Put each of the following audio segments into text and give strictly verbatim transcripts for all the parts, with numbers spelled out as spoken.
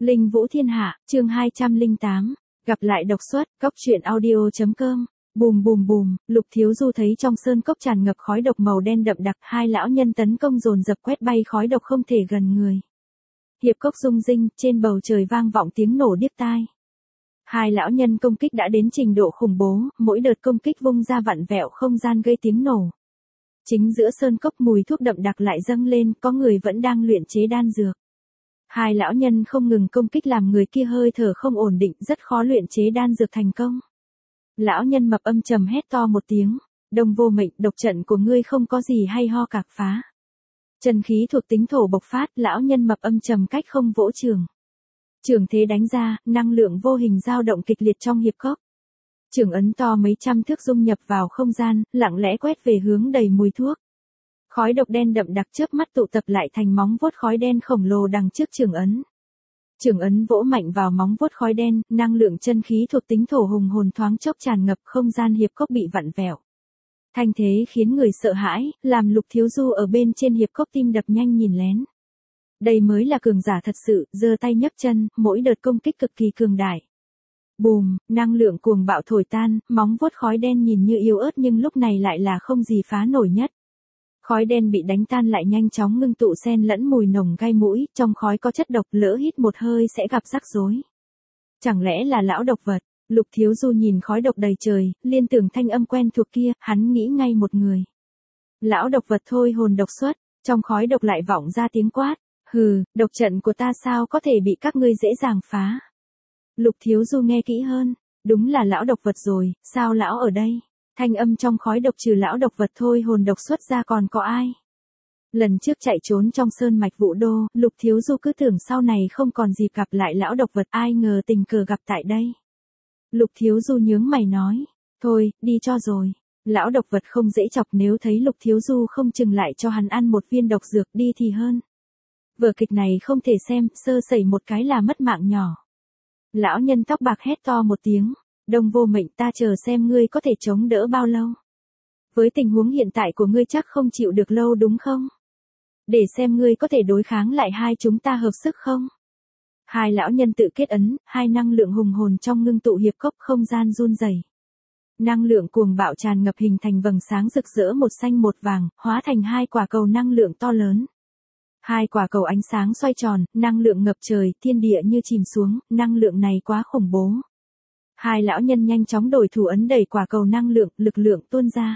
Linh Vũ Thiên Hạ, chương hai trăm lẻ tám, gặp lại độc xuất, cốc truyện audio chấm com. Bùm bùm bùm, Lục Thiếu Du thấy trong sơn cốc tràn ngập khói độc màu đen đậm đặc, hai lão nhân tấn công dồn dập quét bay khói độc không thể gần người. Hiệp cốc rung rinh, trên bầu trời vang vọng tiếng nổ điếc tai. Hai lão nhân công kích đã đến trình độ khủng bố, mỗi đợt công kích vung ra vặn vẹo không gian gây tiếng nổ. Chính giữa sơn cốc mùi thuốc đậm đặc lại dâng lên, có người vẫn đang luyện chế đan dược. Hai lão nhân không ngừng công kích làm người kia hơi thở không ổn định, rất khó luyện chế đan dược thành công. Lão nhân mập âm trầm hét to một tiếng, Đông Vô Mệnh, độc trận của ngươi không có gì hay ho cạc phá. Chân khí thuộc tính thổ bộc phát, lão nhân mập âm trầm cách không vỗ trường. Trường thế đánh ra, năng lượng vô hình dao động kịch liệt trong hiệp cốc. Trường ấn to mấy trăm thước dung nhập vào không gian, lặng lẽ quét về hướng đầy mùi thuốc. Khói độc đen đậm đặc chớp mắt tụ tập lại thành móng vuốt khói đen khổng lồ đằng trước trường ấn. Trường ấn vỗ mạnh vào móng vuốt khói đen, năng lượng chân khí thuộc tính thổ hùng hồn thoáng chốc tràn ngập, không gian hiệp cốc bị vặn vẹo. Thanh thế khiến người sợ hãi, làm Lục Thiếu Du ở bên trên hiệp cốc tim đập nhanh nhìn lén. Đây mới là cường giả thật sự, giơ tay nhấc chân, mỗi đợt công kích cực kỳ cường đại. Bùm, năng lượng cuồng bạo thổi tan, móng vuốt khói đen nhìn như yếu ớt nhưng lúc này lại là không gì phá nổi nhất. Khói đen bị đánh tan lại nhanh chóng ngưng tụ xen lẫn mùi nồng gai mũi, trong khói có chất độc, lỡ hít một hơi sẽ gặp rắc rối. Chẳng lẽ là lão độc vật? Lục Thiếu Du nhìn khói độc đầy trời, liên tưởng thanh âm quen thuộc kia, hắn nghĩ ngay một người. Lão độc vật thôi hồn độc xuất, trong khói độc lại vọng ra tiếng quát, hừ, độc trận của ta sao có thể bị các ngươi dễ dàng phá. Lục Thiếu Du nghe kỹ hơn, đúng là lão độc vật rồi, sao lão ở đây? Thanh âm trong khói độc trừ lão độc vật thôi hồn độc xuất ra còn có ai? Lần trước chạy trốn trong sơn mạch Vũ Đô, Lục Thiếu Du cứ tưởng sau này không còn dịp gặp lại lão độc vật, ai ngờ tình cờ gặp tại đây. Lục Thiếu Du nhướng mày nói, thôi, đi cho rồi. Lão độc vật không dễ chọc, nếu thấy Lục Thiếu Du không chừng lại cho hắn ăn một viên độc dược đi thì hơn. Vở kịch này không thể xem, sơ sẩy một cái là mất mạng nhỏ. Lão nhân tóc bạc hét to một tiếng, Đông Vô Mệnh, ta chờ xem ngươi có thể chống đỡ bao lâu. Với tình huống hiện tại của ngươi chắc không chịu được lâu đúng không? Để xem ngươi có thể đối kháng lại hai chúng ta hợp sức không? Hai lão nhân tự kết ấn, hai năng lượng hùng hồn trong ngưng tụ hiệp cốc, không gian run rẩy. Năng lượng cuồng bạo tràn ngập hình thành vầng sáng rực rỡ một xanh một vàng, hóa thành hai quả cầu năng lượng to lớn. Hai quả cầu ánh sáng xoay tròn, năng lượng ngập trời, thiên địa như chìm xuống, năng lượng này quá khủng bố. Hai lão nhân nhanh chóng đổi thủ ấn đẩy quả cầu năng lượng, lực lượng tuôn ra.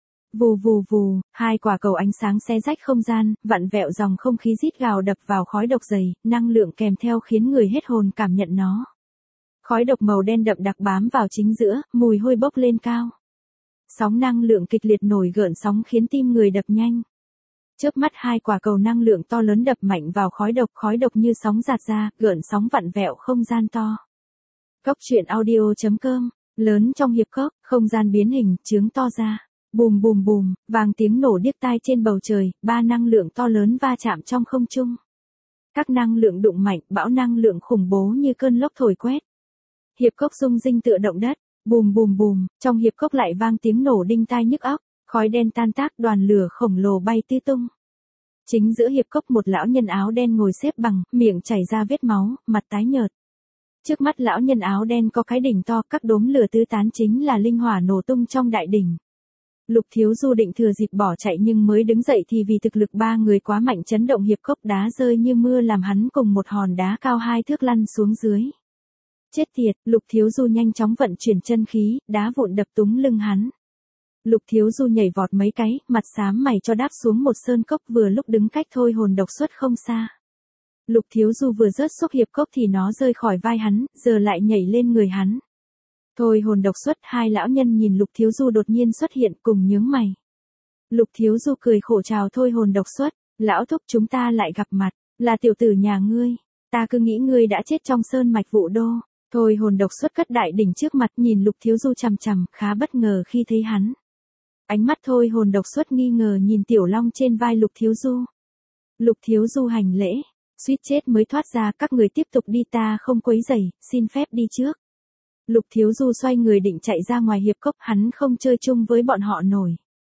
Vù vù vù, hai quả cầu ánh sáng xé rách không gian, vặn vẹo dòng không khí rít gào đập vào khói độc dày, năng lượng kèm theo khiến người hết hồn cảm nhận nó. Khói độc màu đen đậm đặc bám vào chính giữa, mùi hôi bốc lên cao. Sóng năng lượng kịch liệt nổi gợn sóng khiến tim người đập nhanh. Chớp mắt hai quả cầu năng lượng to lớn đập mạnh vào khói độc, khói độc như sóng dạt ra, gợn sóng vặn vẹo không gian to. Cốc truyện audio chấm com, lớn trong hiệp cốc, không gian biến hình, trướng to ra. Bùm bùm bùm, vang tiếng nổ điếc tai trên bầu trời, ba năng lượng to lớn va chạm trong không trung. Các năng lượng đụng mạnh, bão năng lượng khủng bố như cơn lốc thổi quét. Hiệp cốc rung rinh tựa động đất, bùm bùm bùm, trong hiệp cốc lại vang tiếng nổ đinh tai nhức óc, khói đen tan tác, đoàn lửa khổng lồ bay tứ tung. Chính giữa hiệp cốc một lão nhân áo đen ngồi xếp bằng, miệng chảy ra vết máu, mặt tái nhợt. Trước mắt lão nhân áo đen có cái đỉnh to, các đốm lửa tứ tán chính là linh hỏa nổ tung trong đại đỉnh. Lục Thiếu Du định thừa dịp bỏ chạy nhưng mới đứng dậy thì vì thực lực ba người quá mạnh chấn động hiệp cốc, đá rơi như mưa làm hắn cùng một hòn đá cao hai thước lăn xuống dưới. Chết tiệt, Lục Thiếu Du nhanh chóng vận chuyển chân khí, đá vụn đập túng lưng hắn. Lục Thiếu Du nhảy vọt mấy cái, mặt xám mày cho đáp xuống một sơn cốc vừa lúc đứng cách thôi hồn độc xuất không xa. Lục Thiếu Du vừa rớt xúc hiệp cốc thì nó rơi khỏi vai hắn, giờ lại nhảy lên người hắn. Thôi hồn độc xuất, hai lão nhân nhìn Lục Thiếu Du đột nhiên xuất hiện cùng nhướng mày. Lục Thiếu Du cười khổ chào thôi hồn độc xuất, lão thúc chúng ta lại gặp mặt, là tiểu tử nhà ngươi, ta cứ nghĩ ngươi đã chết trong sơn mạch Vũ Đô. Thôi hồn độc xuất cất đại đỉnh trước mặt nhìn Lục Thiếu Du chằm chằm, khá bất ngờ khi thấy hắn. Ánh mắt thôi hồn độc xuất nghi ngờ nhìn tiểu long trên vai Lục Thiếu Du. Lục Thiếu Du hành lễ, suýt chết mới thoát ra, các người tiếp tục đi, ta không quấy rầy, xin phép đi trước. Lục Thiếu Du xoay người định chạy ra ngoài hiệp cốc, hắn không chơi chung với bọn họ nổi.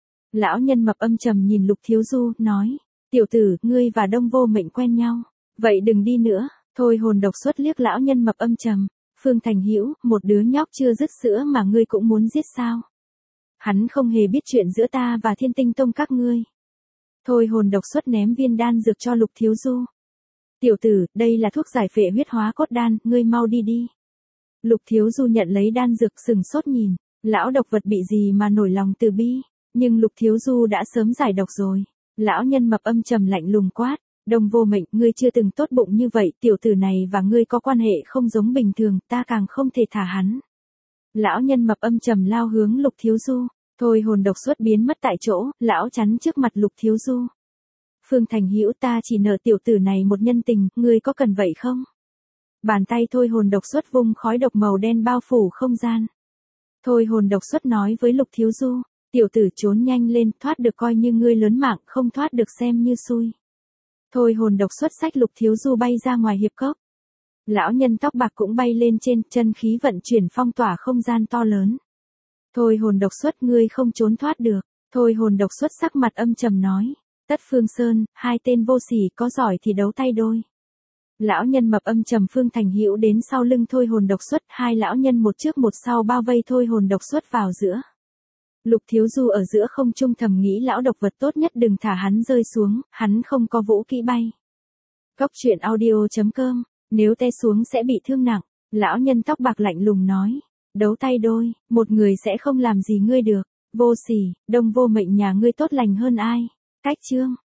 Lão nhân mập âm trầm nhìn Lục Thiếu Du, nói, tiểu tử, ngươi và Đông Vô Mệnh quen nhau, vậy đừng đi nữa. Thôi hồn độc xuất liếc lão nhân mập âm trầm. Phương Thành Hữu, một đứa nhóc chưa dứt sữa mà ngươi cũng muốn giết sao? Hắn không hề biết chuyện giữa ta và Thiên Tinh Tông các ngươi. Thôi hồn độc xuất ném viên đan dược cho Lục Thiếu Du. Tiểu tử, đây là thuốc giải phệ huyết hóa cốt đan, ngươi mau đi đi. Lục Thiếu Du nhận lấy đan dược sừng sốt nhìn, lão độc vật bị gì mà nổi lòng từ bi, nhưng Lục Thiếu Du đã sớm giải độc rồi. Lão nhân mập âm trầm lạnh lùng quát, Đông Vô Mệnh, ngươi chưa từng tốt bụng như vậy, tiểu tử này và ngươi có quan hệ không giống bình thường, ta càng không thể thả hắn. Lão nhân mập âm trầm lao hướng Lục Thiếu Du, thôi hồn độc xuất biến mất tại chỗ, lão chắn trước mặt Lục Thiếu Du. Phương Thành Hữu, ta chỉ nợ tiểu tử này một nhân tình, ngươi có cần vậy không? Bàn tay thôi hồn độc xuất vung khói độc màu đen bao phủ không gian. Thôi hồn độc xuất nói với Lục Thiếu Du, tiểu tử trốn nhanh lên, thoát được coi như ngươi lớn mạng, không thoát được xem như xui. Thôi hồn độc xuất xách Lục Thiếu Du bay ra ngoài hiệp cốc. Lão nhân tóc bạc cũng bay lên trên, chân khí vận chuyển phong tỏa không gian to lớn. Thôi hồn độc xuất, ngươi không trốn thoát được. Thôi hồn độc xuất sắc mặt âm trầm nói, Tất Phương Sơn, hai tên vô sỉ có giỏi thì đấu tay đôi. Lão nhân mập âm trầm Phương Thành Hữu đến sau lưng thôi hồn độc xuất, hai lão nhân một trước một sau bao vây thôi hồn độc xuất vào giữa. Lục Thiếu Du ở giữa không trung thầm nghĩ lão độc vật tốt nhất đừng thả hắn rơi xuống, hắn không có vũ kỹ bay. Cốc truyện audio chấm com, nếu té xuống sẽ bị thương nặng, lão nhân tóc bạc lạnh lùng nói, đấu tay đôi, một người sẽ không làm gì ngươi được, vô sỉ, Đông Vô Mệnh nhà ngươi tốt lành hơn ai. Cách chương